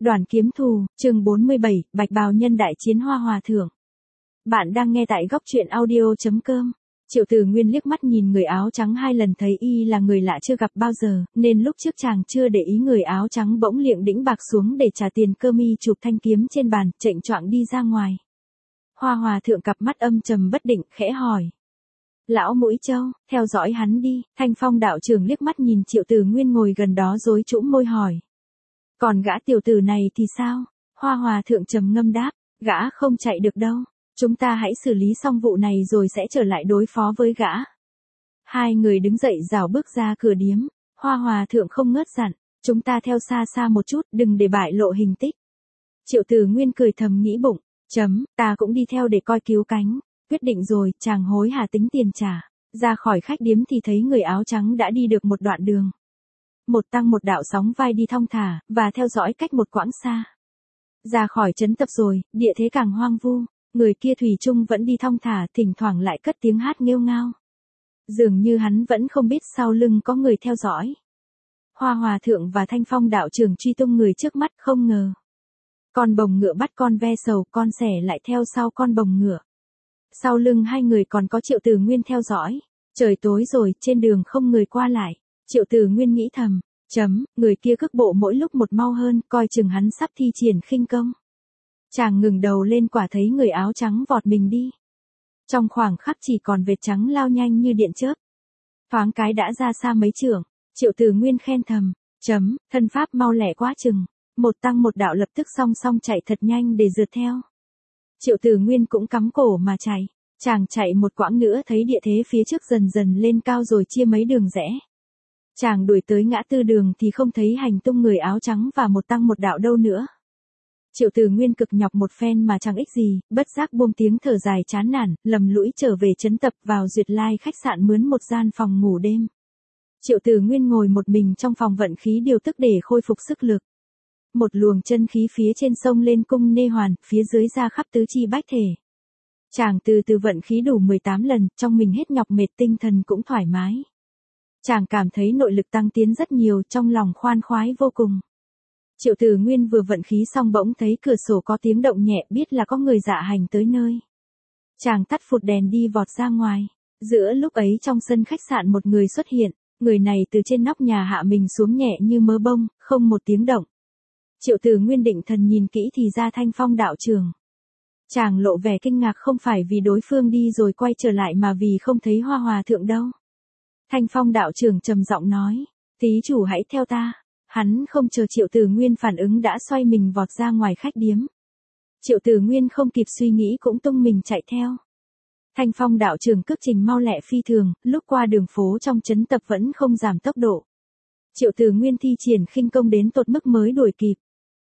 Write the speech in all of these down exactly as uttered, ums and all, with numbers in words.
Đoàn kiếm thù, chương bốn mươi bảy, Bạch bào nhân đại chiến Hoa Hòa thượng. Bạn đang nghe tại góc truyện audio.com. Triệu Từ Nguyên liếc mắt nhìn người áo trắng hai lần thấy y là người lạ chưa gặp bao giờ, nên lúc trước chàng chưa để ý người áo trắng bỗng liệng đĩnh bạc xuống để trả tiền cơ mi chụp thanh kiếm trên bàn, chệnh choạng đi ra ngoài. Hoa Hòa thượng cặp mắt âm trầm bất định, khẽ hỏi. Lão Mũi Trâu, theo dõi hắn đi. Thanh Phong đạo trưởng liếc mắt nhìn Triệu Từ Nguyên ngồi gần đó rối trũm môi hỏi. Còn gã tiểu tử này thì sao? Hoa Hòa thượng trầm ngâm đáp, gã không chạy được đâu. Chúng ta hãy xử lý xong vụ này rồi sẽ trở lại đối phó với gã. Hai người đứng dậy rảo bước ra cửa điếm. Hoa Hòa thượng không ngớt dặn, chúng ta theo xa xa một chút, đừng để bại lộ hình tích. Triệu Từ Nguyên cười thầm nghĩ bụng, chấm, ta cũng đi theo để coi cứu cánh. Quyết định rồi, chàng hối hả tính tiền trả. Ra khỏi khách điếm thì thấy người áo trắng đã đi được một đoạn đường. Một tăng một đạo sóng vai đi thong thả, và theo dõi cách một quãng xa. Ra khỏi trấn tập rồi, địa thế càng hoang vu, người kia thủy chung vẫn đi thong thả, thỉnh thoảng lại cất tiếng hát nghêu ngao. Dường như hắn vẫn không biết sau lưng có người theo dõi. Hoa Hòa thượng và Thanh Phong đạo trưởng truy tung người trước mắt, không ngờ. Con bồng ngựa bắt con ve sầu, con sẻ lại theo sau con bồng ngựa. Sau lưng hai người còn có Triệu Từ Nguyên theo dõi. Trời tối rồi, trên đường không người qua lại. Triệu Từ Nguyên nghĩ thầm, chấm, người kia cước bộ mỗi lúc một mau hơn, coi chừng hắn sắp thi triển khinh công. Chàng ngừng đầu lên quả thấy người áo trắng vọt mình đi. Trong khoảng khắc chỉ còn vệt trắng lao nhanh như điện chớp. Thoáng cái đã ra xa mấy trượng, Triệu Từ Nguyên khen thầm, chấm, thân pháp mau lẹ quá chừng. Một tăng một đạo lập tức song song chạy thật nhanh để rượt theo. Triệu Từ Nguyên cũng cắm cổ mà chạy. Chàng chạy một quãng nữa thấy địa thế phía trước dần dần lên cao rồi chia mấy đường rẽ. Chàng đuổi tới ngã tư đường thì không thấy hành tung người áo trắng và một tăng một đạo đâu nữa. Triệu Từ Nguyên cực nhọc một phen mà chẳng ích gì, bất giác buông tiếng thở dài chán nản, lầm lũi trở về trấn tập vào Duyệt Lai khách sạn mướn một gian phòng ngủ đêm. Triệu Từ Nguyên ngồi một mình trong phòng vận khí điều tức để khôi phục sức lực. Một luồng chân khí phía trên sông lên cung nê hoàn, phía dưới ra khắp tứ chi bách thể. Chàng từ từ vận khí đủ mười tám lần, trong mình hết nhọc mệt tinh thần cũng thoải mái. Chàng cảm thấy nội lực tăng tiến rất nhiều, trong lòng khoan khoái vô cùng. Triệu Từ Nguyên vừa vận khí xong bỗng thấy cửa sổ có tiếng động nhẹ, biết là có người dạ hành tới nơi. Chàng tắt phụt đèn đi vọt ra ngoài. Giữa lúc ấy trong sân khách sạn một người xuất hiện, người này từ trên nóc nhà hạ mình xuống nhẹ như mớ bông, không một tiếng động. Triệu Từ Nguyên định thần nhìn kỹ thì ra Thanh Phong đạo trưởng. Chàng lộ vẻ kinh ngạc không phải vì đối phương đi rồi quay trở lại mà vì không thấy Hoa Hòa thượng đâu. Thanh Phong đạo trưởng trầm giọng nói, thí chủ hãy theo ta. Hắn không chờ Triệu Từ Nguyên phản ứng đã xoay mình vọt ra ngoài khách điếm. Triệu Từ Nguyên không kịp suy nghĩ cũng tung mình chạy theo. Thanh Phong đạo trưởng cước trình mau lẹ phi thường, lúc qua đường phố trong trấn tập vẫn không giảm tốc độ. Triệu Từ Nguyên thi triển khinh công đến tột mức mới đuổi kịp.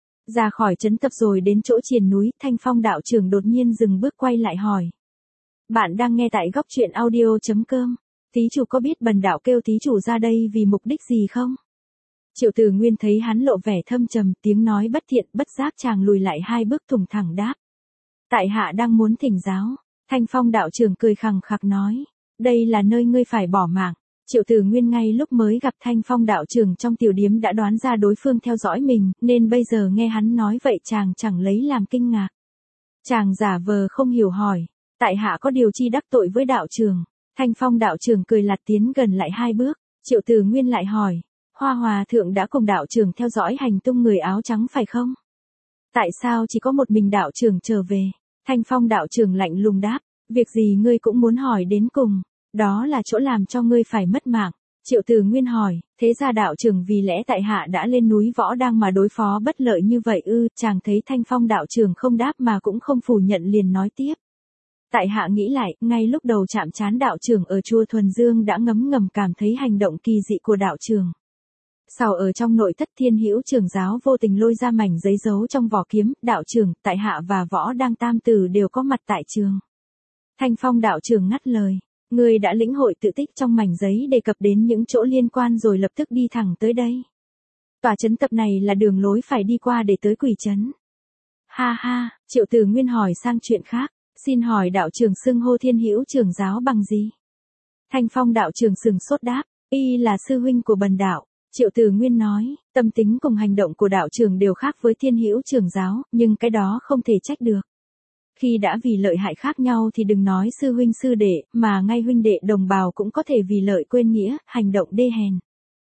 Ra khỏi trấn tập rồi đến chỗ triền núi, Thanh Phong đạo trưởng đột nhiên dừng bước quay lại hỏi. Bạn đang nghe tại góc truyện audio.com. Thí chủ có biết bần đạo kêu thí chủ ra đây vì mục đích gì không? Triệu Từ Nguyên thấy hắn lộ vẻ thâm trầm, tiếng nói bất thiện, bất giác chàng lùi lại hai bước thùng thẳng đáp. Tại hạ đang muốn thỉnh giáo. Thanh Phong đạo trưởng cười khằng khặc nói. Đây là nơi ngươi phải bỏ mạng. Triệu Từ Nguyên ngay lúc mới gặp Thanh Phong đạo trưởng trong tiểu điếm đã đoán ra đối phương theo dõi mình, nên bây giờ nghe hắn nói vậy chàng chẳng lấy làm kinh ngạc. Chàng giả vờ không hiểu hỏi, tại hạ có điều chi đắc tội với đạo trưởng. Thanh Phong đạo trưởng cười lạt tiến gần lại hai bước, Triệu Từ Nguyên lại hỏi, Hoa Hòa thượng đã cùng đạo trưởng theo dõi hành tung người áo trắng phải không? Tại sao chỉ có một mình đạo trưởng trở về? Thanh Phong đạo trưởng lạnh lùng đáp, việc gì ngươi cũng muốn hỏi đến cùng. Đó là chỗ làm cho ngươi phải mất mạng. Triệu Từ Nguyên hỏi, thế ra đạo trưởng vì lẽ tại hạ đã lên núi Võ Đang mà đối phó bất lợi như vậy ư? Chàng thấy Thanh Phong đạo trưởng không đáp mà cũng không phủ nhận liền nói tiếp. Tại hạ nghĩ lại, ngay lúc đầu chạm trán đạo trưởng ở chùa Thuần Dương đã ngấm ngầm cảm thấy hành động kỳ dị của đạo trưởng. Sau ở trong nội thất Thiên Hữu trưởng giáo vô tình lôi ra mảnh giấy giấu trong vỏ kiếm, đạo trưởng, tại hạ và Võ Đang tam tử đều có mặt tại trường. Thanh Phong đạo trưởng ngắt lời. Ngươi đã lĩnh hội tự tích trong mảnh giấy đề cập đến những chỗ liên quan rồi lập tức đi thẳng tới đây. Tòa trấn tập này là đường lối phải đi qua để tới Quỷ trấn. Ha ha, Triệu Từ Nguyên hỏi sang chuyện khác, xin hỏi đạo trưởng xưng hô Thiên Hữu trưởng giáo bằng gì? Thanh Phong đạo trưởng sừng sốt đáp, y là sư huynh của bần đạo. Triệu Từ Nguyên nói, tâm tính cùng hành động của đạo trưởng đều khác với Thiên Hữu trưởng giáo, nhưng cái đó không thể trách được. Khi đã vì lợi hại khác nhau thì đừng nói sư huynh sư đệ, mà ngay huynh đệ đồng bào cũng có thể vì lợi quên nghĩa, hành động đê hèn.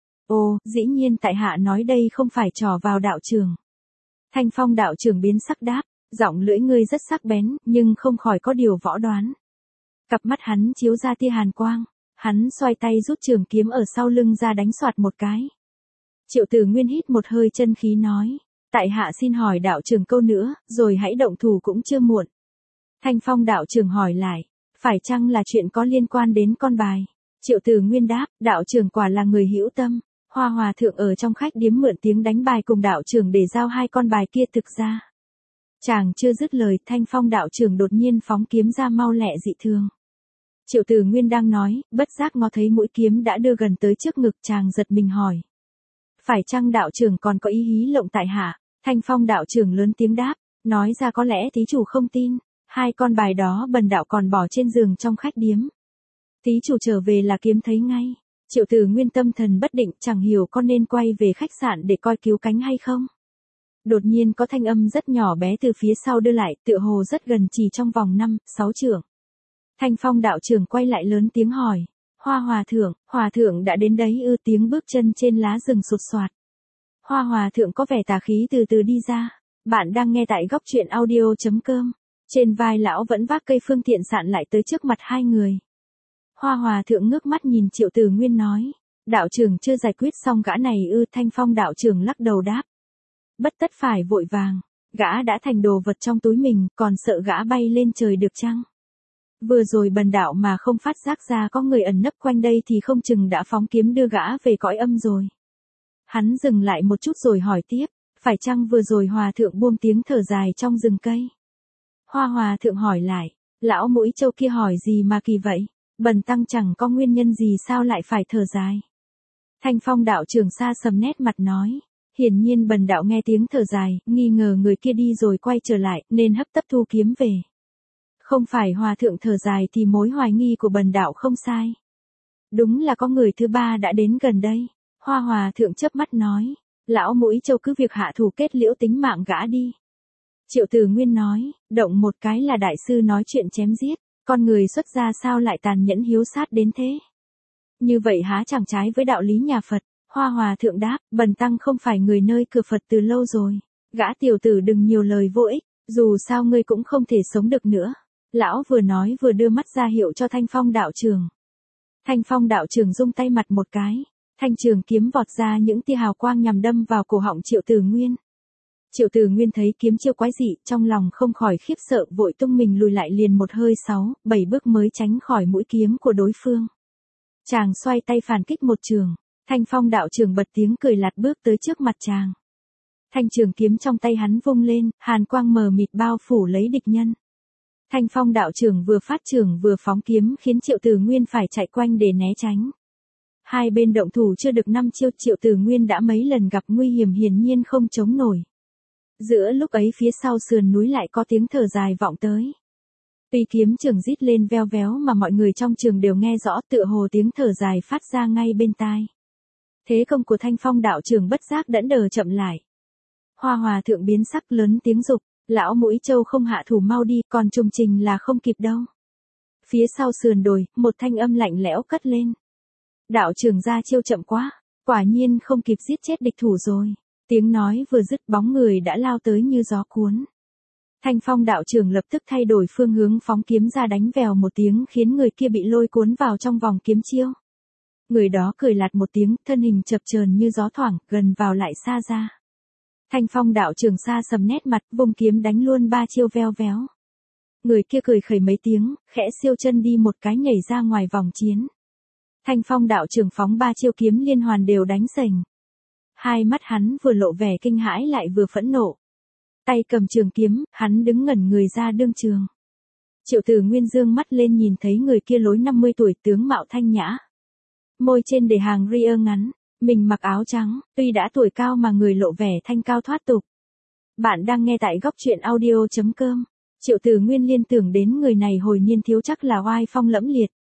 Ồ, dĩ nhiên tại hạ nói đây không phải trò vào đạo trưởng. Thanh Phong đạo trưởng biến sắc đáp, giọng lưỡi ngươi rất sắc bén, nhưng không khỏi có điều võ đoán. Cặp mắt hắn chiếu ra tia hàn quang, hắn xoay tay rút trường kiếm ở sau lưng ra đánh soạt một cái. Triệu Từ Nguyên hít một hơi chân khí nói, tại hạ xin hỏi đạo trưởng câu nữa, rồi hãy động thủ cũng chưa muộn. Thanh Phong đạo trưởng hỏi lại, phải chăng là chuyện có liên quan đến con bài? Triệu Từ Nguyên đáp, đạo trưởng quả là người hữu tâm. Hoa hòa thượng ở trong khách điếm mượn tiếng đánh bài cùng đạo trưởng để giao hai con bài kia thực ra. Chàng chưa dứt lời, Thanh Phong đạo trưởng đột nhiên phóng kiếm ra mau lẹ dị thường. Triệu Từ Nguyên đang nói, bất giác ngó thấy mũi kiếm đã đưa gần tới trước ngực, chàng giật mình hỏi. Phải chăng đạo trưởng còn có ý hí lộng tại hạ? Thanh Phong đạo trưởng lớn tiếng đáp, nói ra có lẽ thí chủ không tin, hai con bài đó bần đạo còn bỏ trên giường trong khách điếm. Thí chủ trở về là kiếm thấy ngay. Triệu Từ Nguyên tâm thần bất định, chẳng hiểu có nên quay về khách sạn để coi cứu cánh hay không. Đột nhiên có thanh âm rất nhỏ bé từ phía sau đưa lại, tựa hồ rất gần, chỉ trong vòng năm, sáu trượng. Thanh Phong đạo trưởng quay lại lớn tiếng hỏi, Hoa hòa thượng, hòa thượng đã đến đấy ư? Tiếng bước chân trên lá rừng sụt soạt. Hoa hòa thượng có vẻ tà khí từ từ đi ra. Bạn đang nghe tại góc truyện audio chấm com. Trên vai lão vẫn vác cây phương tiện sạn lại tới trước mặt hai người. Hoa hòa thượng ngước mắt nhìn Triệu Từ Nguyên nói, đạo trưởng chưa giải quyết xong gã này ư? Thanh Phong đạo trưởng lắc đầu đáp, bất tất phải vội vàng, gã đã thành đồ vật trong túi mình, còn sợ gã bay lên trời được chăng? Vừa rồi bần đạo mà không phát giác ra có người ẩn nấp quanh đây thì không chừng đã phóng kiếm đưa gã về cõi âm rồi. Hắn dừng lại một chút rồi hỏi tiếp, phải chăng vừa rồi hòa thượng buông tiếng thở dài trong rừng cây? Hoa hòa thượng hỏi lại, lão mũi trâu kia hỏi gì mà kỳ vậy? Bần tăng chẳng có nguyên nhân gì sao lại phải thở dài. Thanh Phong đạo trưởng xa sầm nét mặt nói, hiển nhiên bần đạo nghe tiếng thở dài, nghi ngờ người kia đi rồi quay trở lại, nên hấp tấp thu kiếm về. Không phải hòa thượng thở dài thì mối hoài nghi của bần đạo không sai. Đúng là có người thứ ba đã đến gần đây. Hoa hòa thượng chớp mắt nói, lão mũi trâu cứ việc hạ thủ kết liễu tính mạng gã đi. Triệu Từ Nguyên nói, động một cái là đại sư nói chuyện chém giết. Con người xuất gia sao lại tàn nhẫn hiếu sát đến thế? Như vậy há chẳng trái với đạo lý nhà Phật. Hoa hòa thượng đáp, bần tăng không phải người nơi cửa Phật từ lâu rồi. Gã tiểu tử đừng nhiều lời vô ích, dù sao ngươi cũng không thể sống được nữa. Lão vừa nói vừa đưa mắt ra hiệu cho Thanh Phong đạo trưởng. Thanh Phong đạo trưởng rung tay mặt một cái, thanh trường kiếm vọt ra những tia hào quang nhằm đâm vào cổ họng Triệu Từ Nguyên. Triệu Từ Nguyên thấy kiếm chiêu quái dị, trong lòng không khỏi khiếp sợ, vội tung mình lùi lại liền một hơi sáu, bảy bước mới tránh khỏi mũi kiếm của đối phương. Chàng xoay tay phản kích một trường, Thanh Phong đạo trưởng bật tiếng cười lạt bước tới trước mặt chàng. Thanh trường kiếm trong tay hắn vung lên, hàn quang mờ mịt bao phủ lấy địch nhân. Thanh Phong đạo trưởng vừa phát trường vừa phóng kiếm khiến Triệu Từ Nguyên phải chạy quanh để né tránh. Hai bên động thủ chưa được năm chiêu, Triệu Từ Nguyên đã mấy lần gặp nguy hiểm, hiển nhiên không chống nổi. Giữa lúc ấy phía sau sườn núi lại có tiếng thở dài vọng tới. Tuy kiếm trường rít lên veo véo mà mọi người trong trường đều nghe rõ, tựa hồ tiếng thở dài phát ra ngay bên tai. Thế công của Thanh Phong đạo trưởng bất giác đẫn đờ chậm lại. Hoa hòa thượng biến sắc lớn tiếng dục, lão mũi trâu không hạ thủ mau đi, còn trùng trình là không kịp đâu. Phía sau sườn đồi, một thanh âm lạnh lẽo cất lên. Đạo trưởng ra chiêu chậm quá, quả nhiên không kịp giết chết địch thủ rồi. Tiếng nói vừa dứt, bóng người đã lao tới như gió cuốn. Thanh Phong đạo trưởng lập tức thay đổi phương hướng phóng kiếm ra đánh vèo một tiếng khiến người kia bị lôi cuốn vào trong vòng kiếm chiêu. Người đó cười lạt một tiếng, thân hình chập chờn như gió thoảng, gần vào lại xa ra. Thanh Phong đạo trưởng xa sầm nét mặt, vùng kiếm đánh luôn ba chiêu veo véo. Người kia cười khẩy mấy tiếng, khẽ siêu chân đi một cái nhảy ra ngoài vòng chiến. Thanh Phong đạo trưởng phóng ba chiêu kiếm liên hoàn đều đánh sành. Hai mắt hắn vừa lộ vẻ kinh hãi lại vừa phẫn nộ. Tay cầm trường kiếm, hắn đứng ngẩn người ra đương trường. Triệu Từ Nguyên dương mắt lên nhìn thấy người kia lối năm mươi tuổi, tướng mạo thanh nhã. Môi trên để hàng ria ngắn, mình mặc áo trắng, tuy đã tuổi cao mà người lộ vẻ thanh cao thoát tục. Bạn đang nghe tại góc truyện audio chấm com. Triệu Từ Nguyên liên tưởng đến người này hồi niên thiếu chắc là oai phong lẫm liệt.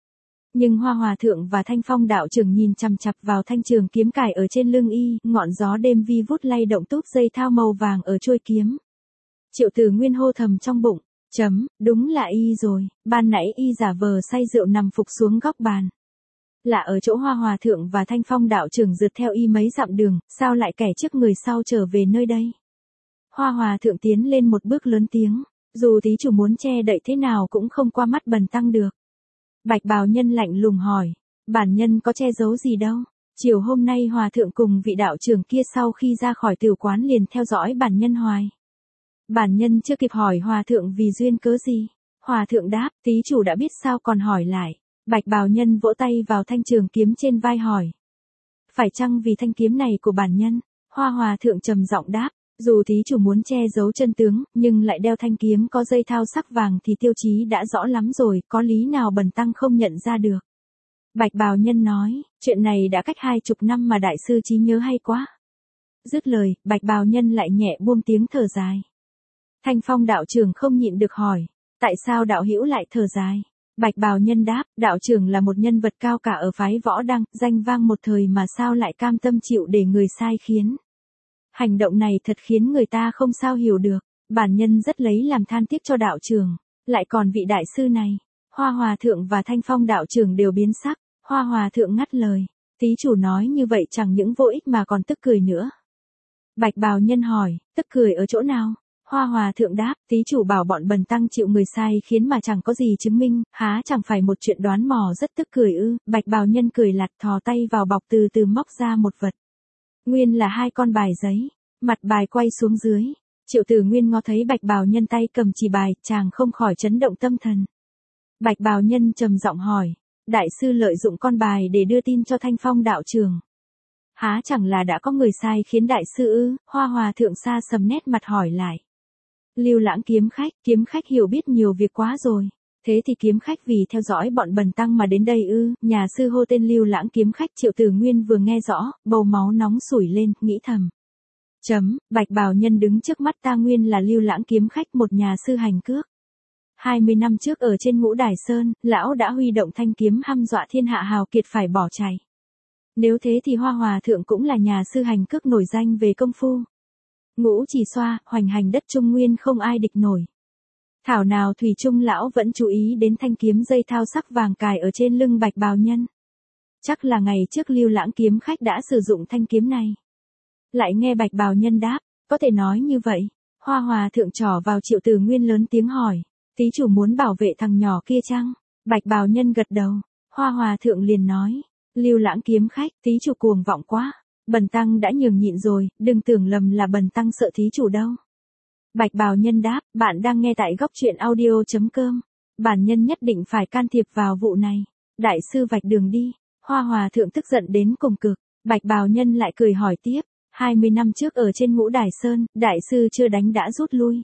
Nhưng Hoa Hòa Thượng và Thanh Phong đạo trưởng nhìn chằm chằm vào thanh trường kiếm cài ở trên lưng y, ngọn gió đêm vi vút lay động túp dây thao màu vàng ở chuôi kiếm. Triệu Tử Nguyên hô thầm trong bụng, chấm, đúng là y rồi, ban nãy y giả vờ say rượu nằm phục xuống góc bàn. Là ở chỗ Hoa Hòa Thượng và Thanh Phong đạo trưởng rượt theo y mấy dặm đường, sao lại kẻ trước người sau trở về nơi đây? Hoa Hòa Thượng tiến lên một bước lớn tiếng, dù thí chủ muốn che đậy thế nào cũng không qua mắt bần tăng được. Bạch bào nhân lạnh lùng hỏi, bản nhân có che giấu gì đâu, chiều hôm nay Hòa Thượng cùng vị đạo trưởng kia sau khi ra khỏi tiểu quán liền theo dõi bản nhân hoài. Bản nhân chưa kịp hỏi Hòa Thượng vì duyên cớ gì. Hòa Thượng đáp, thí chủ đã biết sao còn hỏi lại. Bạch bào nhân vỗ tay vào thanh trường kiếm trên vai hỏi. Phải chăng vì thanh kiếm này của bản nhân? Hoa Hòa Thượng trầm giọng đáp, dù thí chủ muốn che giấu chân tướng, nhưng lại đeo thanh kiếm có dây thao sắc vàng thì tiêu chí đã rõ lắm rồi, có lý nào bần tăng không nhận ra được. Bạch bào nhân nói, chuyện này đã cách hai chục năm mà đại sư trí nhớ hay quá. Dứt lời, bạch bào nhân lại nhẹ buông tiếng thở dài. Thanh Phong đạo trưởng không nhịn được hỏi, tại sao đạo hữu lại thở dài? Bạch bào nhân đáp, đạo trưởng là một nhân vật cao cả ở phái Võ Đăng, danh vang một thời mà sao lại cam tâm chịu để người sai khiến. Hành động này thật khiến người ta không sao hiểu được, bản nhân rất lấy làm than tiếc cho đạo trưởng, lại còn vị đại sư này. Hoa Hòa Thượng và Thanh Phong đạo trưởng đều biến sắc, Hoa Hòa Thượng ngắt lời, thí chủ nói như vậy chẳng những vô ích mà còn tức cười nữa. Bạch bào nhân hỏi, tức cười ở chỗ nào? Hoa Hòa Thượng đáp, thí chủ bảo bọn bần tăng chịu người sai khiến mà chẳng có gì chứng minh, há chẳng phải một chuyện đoán mò rất tức cười ư? Bạch bào nhân cười lạt thò tay vào bọc từ từ móc ra một vật. Nguyên là hai con bài giấy, mặt bài quay xuống dưới. Triệu Tử Nguyên ngó thấy bạch bào nhân tay cầm chỉ bài, chàng không khỏi chấn động tâm thần. Bạch bào nhân trầm giọng hỏi, đại sư lợi dụng con bài để đưa tin cho Thanh Phong đạo trưởng. Há chẳng là đã có người sai khiến đại sư ư? Hoa Hòa Thượng xa sầm nét mặt hỏi lại. Lưu Lãng kiếm khách, kiếm khách hiểu biết nhiều việc quá rồi. Thế thì kiếm khách vì theo dõi bọn bần tăng mà đến đây ư? Nhà sư hô tên Lưu Lãng kiếm khách. Triệu Tử Nguyên vừa nghe rõ, bầu máu nóng sủi lên, nghĩ thầm. Chấm, bạch bào nhân đứng trước mắt ta nguyên là Lưu Lãng kiếm khách, một nhà sư hành cước. hai mươi năm trước ở trên Ngũ Đài Sơn, lão đã huy động thanh kiếm hăm dọa thiên hạ hào kiệt phải bỏ chạy. Nếu thế thì Hoa Hòa Thượng cũng là nhà sư hành cước nổi danh về công phu. Ngũ chỉ xoa, hoành hành đất Trung Nguyên không ai địch nổi. Thảo nào thủy chung lão vẫn chú ý đến thanh kiếm dây thao sắc vàng cài ở trên lưng bạch bào nhân. Chắc là ngày trước Lưu Lãng kiếm khách đã sử dụng thanh kiếm này. Lại nghe bạch bào nhân đáp, có thể nói như vậy. Hoa Hòa Thượng trỏ vào Triệu Tử Nguyên lớn tiếng hỏi, thí chủ muốn bảo vệ thằng nhỏ kia chăng? Bạch bào nhân gật đầu. Hoa Hòa Thượng liền nói, Lưu Lãng kiếm khách, thí chủ cuồng vọng quá. Bần tăng đã nhường nhịn rồi, đừng tưởng lầm là bần tăng sợ thí chủ đâu. Bạch bào nhân đáp, bạn đang nghe tại góc truyện audio chấm com. Bản nhân nhất định phải can thiệp vào vụ này. Đại sư vạch đường đi. Hoa Hòa Thượng tức giận đến cùng cực. Bạch bào nhân lại cười hỏi tiếp, hai mươi năm trước ở trên Ngũ Đài Sơn, đại sư chưa đánh đã rút lui.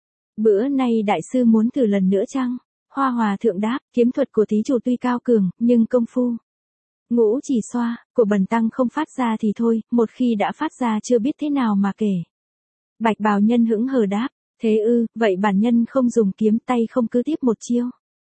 Bữa nay đại sư muốn thử lần nữa chăng? Hoa Hòa Thượng đáp, kiếm thuật của thí chủ tuy cao cường, nhưng công phu Ngũ chỉ xoa của bần tăng không phát ra thì thôi, một khi đã phát ra chưa biết thế nào mà kể. Bạch bào nhân hững hờ đáp, thế ư, vậy bản nhân không dùng kiếm, tay không cứ tiếp một chiêu.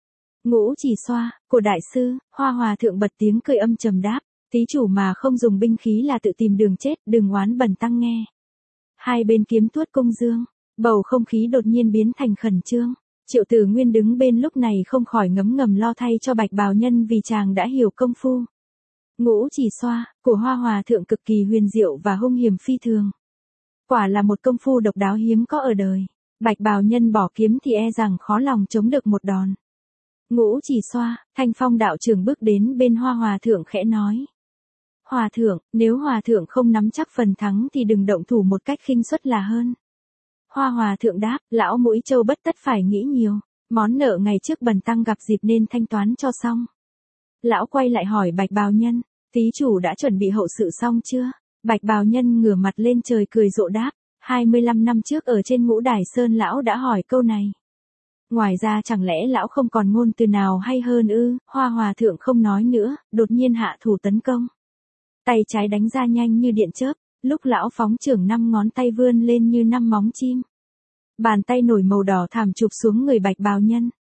Ngũ chỉ xoa của đại sư. Hoa Hòa Thượng bật tiếng cười âm trầm đáp, thí chủ mà không dùng binh khí là tự tìm đường chết, đừng oán bần tăng nghe. Hai bên kiếm tuốt công dương, bầu không khí đột nhiên biến thành khẩn trương. Triệu Tử Nguyên đứng bên lúc này không khỏi ngấm ngầm lo thay cho bạch bào nhân vì chàng đã hiểu công phu Ngũ chỉ xoa của Hoa Hòa Thượng cực kỳ huyền diệu và hung hiểm phi thường. Quả là một công phu độc đáo hiếm có ở đời. Bạch bào nhân bỏ kiếm thì e rằng khó lòng chống được một đòn. Ngũ chỉ xoa, Thanh Phong đạo trưởng bước đến bên Hoa Hòa Thượng khẽ nói. Hòa Thượng, nếu Hòa Thượng không nắm chắc phần thắng thì đừng động thủ một cách khinh suất là hơn. Hoa Hòa Thượng đáp, lão mũi trâu bất tất phải nghĩ nhiều. Món nợ ngày trước bần tăng gặp dịp nên thanh toán cho xong. Lão quay lại hỏi bạch bào nhân, thí chủ đã chuẩn bị hậu sự xong chưa? Bạch bào nhân ngửa mặt lên trời cười rộ đáp, hai mươi lăm năm trước ở trên Ngũ Đài Sơn lão đã hỏi câu này. Ngoài ra chẳng lẽ lão không còn ngôn từ nào hay hơn ư? Hoa Hòa Thượng không nói nữa, đột nhiên hạ thủ tấn công. Tay trái đánh ra nhanh như điện chớp, lúc lão phóng chưởng năm ngón tay vươn lên như năm móng chim. Bàn tay nổi màu đỏ thảm chụp xuống người bạch bào nhân.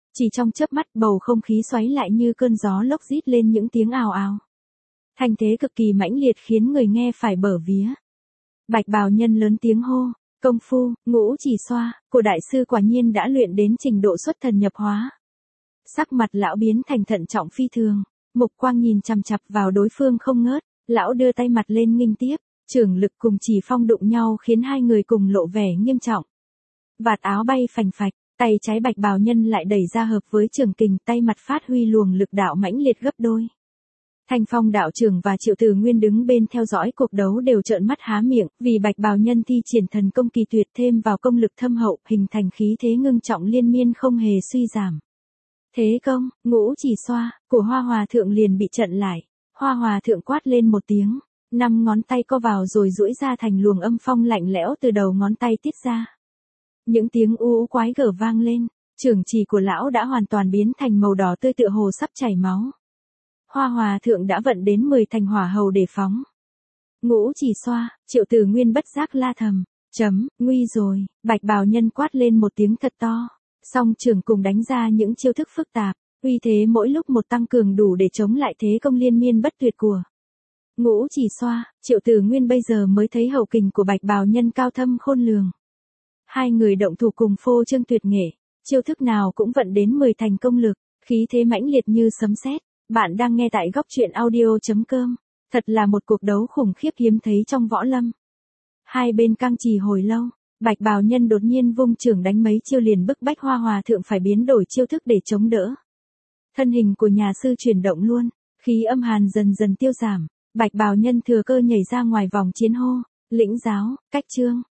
Chỉ trong chớp mắt bầu không khí xoáy lại như cơn gió lốc rít lên những tiếng ào ào. Thanh thế cực kỳ mãnh liệt khiến người nghe phải bở vía. Bạch bào nhân lớn tiếng hô, công phu, ngũ chỉ xoa, của đại sư quả nhiên đã luyện đến trình độ xuất thần nhập hóa. Sắc mặt lão biến thành thận trọng phi thường, mục quang nhìn chằm chằm vào đối phương không ngớt, lão đưa tay mặt lên nghênh tiếp, trưởng lực cùng Chỉ Phong đụng nhau khiến hai người cùng lộ vẻ nghiêm trọng. Vạt áo bay phành phạch, tay trái bạch bào nhân lại đẩy ra hợp với trường kình, tay mặt phát huy luồng lực đạo mãnh liệt gấp đôi. Thanh Phong đạo trưởng và Triệu Tử Nguyên đứng bên theo dõi cuộc đấu đều trợn mắt há miệng, vì bạch bào nhân thi triển thần công kỳ tuyệt thêm vào công lực thâm hậu, hình thành khí thế ngưng trọng liên miên không hề suy giảm. Thế công, ngũ chỉ xoa, của Hoa Hòa thượng liền bị chặn lại. Hoa Hòa thượng quát lên một tiếng, năm ngón tay co vào rồi duỗi ra thành luồng âm phong lạnh lẽo từ đầu ngón tay tiết ra. Những tiếng u u quái gở vang lên, trưởng chỉ của lão đã hoàn toàn biến thành màu đỏ tươi tựa hồ sắp chảy máu. Hoa Hòa thượng đã vận đến mười thành hỏa hầu để phóng. Ngũ chỉ xoa, Triệu Tử Nguyên bất giác la thầm, chấm, nguy rồi, bạch bào nhân quát lên một tiếng thật to. Song trưởng cùng đánh ra những chiêu thức phức tạp, uy thế mỗi lúc một tăng cường đủ để chống lại thế công liên miên bất tuyệt của ngũ chỉ xoa. Triệu Tử Nguyên bây giờ mới thấy hậu kình của bạch bào nhân cao thâm khôn lường. Hai người động thủ cùng phô trương tuyệt nghệ, chiêu thức nào cũng vận đến mười thành công lực, khí thế mãnh liệt như sấm sét. Bạn đang nghe tại góc truyện audio chấm com. Thật là một cuộc đấu khủng khiếp hiếm thấy trong võ lâm. Hai bên căng trì hồi lâu, bạch bào nhân đột nhiên vung trưởng đánh mấy chiêu liền bức bách Hoa Hòa thượng phải biến đổi chiêu thức để chống đỡ. Thân hình của nhà sư chuyển động luôn, khí âm hàn dần dần tiêu giảm, bạch bào nhân thừa cơ nhảy ra ngoài vòng chiến hô, lĩnh giáo, cách trương,